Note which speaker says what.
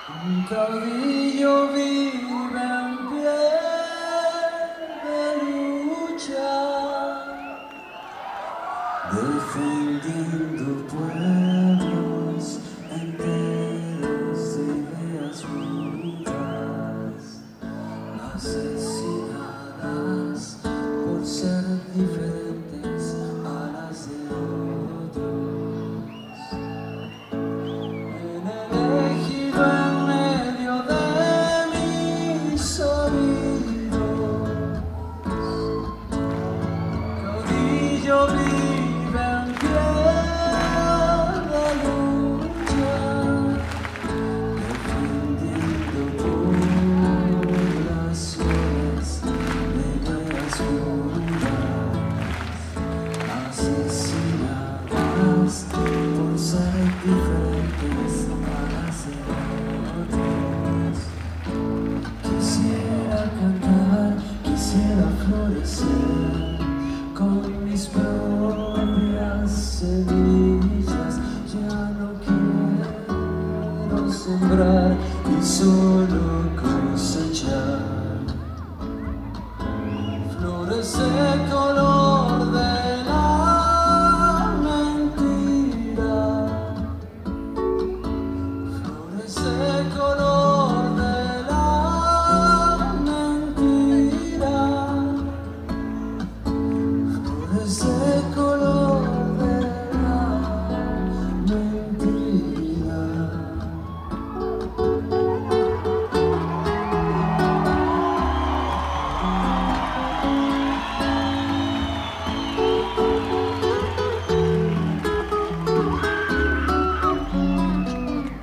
Speaker 1: Un caudillo vive en pie de lucha, defendiendo pueblos enteros de ideas mudas, asesinadas por ser diferentes a las de otros. En el ejido en medio de mis oídos, caudillo vive en pie de lucha, defendiendo poblaciones de ideas puras, asesinadas por ser diferentes a las de otros. Quisiera cantar, quisiera florecer con mis propias semillas. Ya no quiero sembrar y solo cosechar flores de color